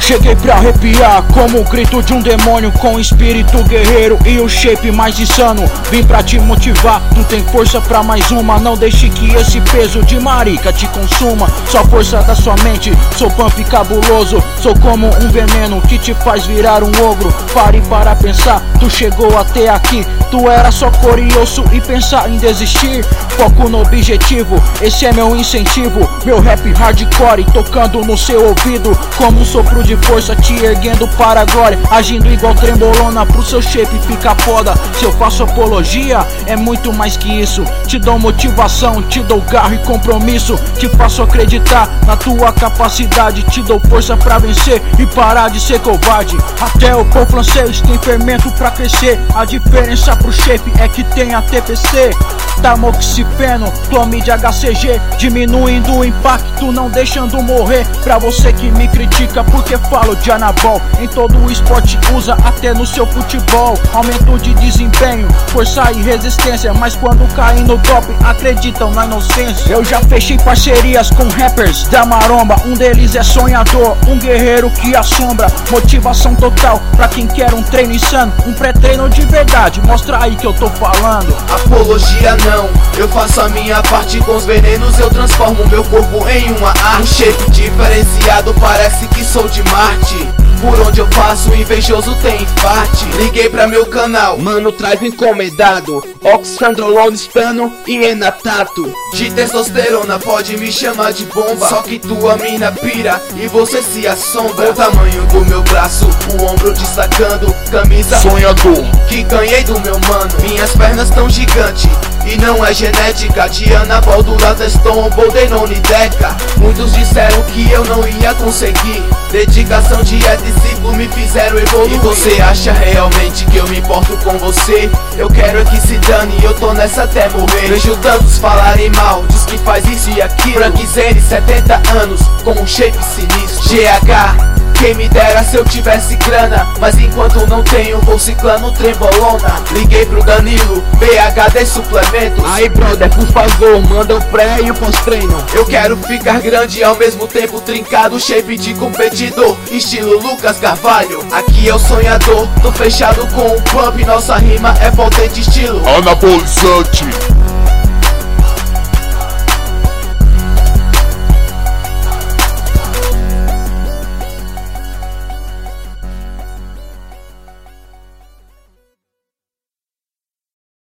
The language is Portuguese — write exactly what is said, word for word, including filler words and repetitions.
Cheguei pra arrepiar como o grito de um demônio, com espírito guerreiro e o shape mais insano. Vim pra te motivar, tu tem força pra mais uma. Não deixe que esse peso de marica te consuma. Só força da sua mente, sou pump cabuloso. Sou como um veneno que te faz virar um ogro. Pare para pensar, tu chegou até aqui. Tu era só cor e osso e pensar em desistir. Foco no objetivo, esse é meu incentivo. Meu rap hardcore tocando no seu ouvido, como um sopro de força te erguendo para a glória. Agindo igual trembolona pro seu shape ficar foda. Se eu faço apologia, é muito mais que isso. Te dou motivação, te dou garra e compromisso. Te faço acreditar na tua capacidade. Te dou força pra vencer e parar de ser covarde. Até o pão francês tem fermento pra crescer. A diferença pro shape é que tem a T P C. Tamoxifeno, clomide H C G, diminuindo o impacto, não deixando morrer. Pra você que me critica porque falo de anabol, em todo o esporte usa, até no seu futebol. Aumento de desempenho, força e resistência, mas quando caem no doping acreditam na inocência. Eu já fechei parcerias com rappers da maromba, um deles é sonhador, um guerreiro que assombra. Motivação total pra quem quer um treino insano, um pré-treino de verdade, mostra aí que eu tô falando. Apologia não, eu faço a minha parte, com os venenos eu transformo meu corpo em uma arte. Um shape diferenciado, parece que sou de Marte. Por onde eu passo, o invejoso tem infarte. Liguei pra meu canal, mano, traz encomendado oxandrolone, stano e enatato. De testosterona, pode me chamar de bomba. Só que tua mina pira e você se assombra. O tamanho do meu braço, o ombro destacando. Camisa sonhador que ganhei do meu mano. Minhas pernas tão gigantes e não é genética. Diana, Baldura, Teston, Boldenone, Deca. Muitos disseram que eu não ia conseguir. Dedicação, dieta e ciclo me fizeram evoluir. E você acha realmente que eu me importo com você? Eu quero é que se dane, eu tô nessa até morrer. Vejo tantos falarem mal, diz que faz isso e aquilo. Frank Zane, setenta anos, com um shape sinistro. G H, quem me dera se eu tivesse grana, mas enquanto não tenho vou ciclando trembolona. Liguei pro Danilo, B H D suplementos. Aí brother, por favor, manda o pré e o pós-treino. Eu quero ficar grande e ao mesmo tempo trincado, shape de competidor, estilo Lucas Carvalho. Aqui é o sonhador, tô fechado com o pump, nossa rima é potente estilo anabolizante.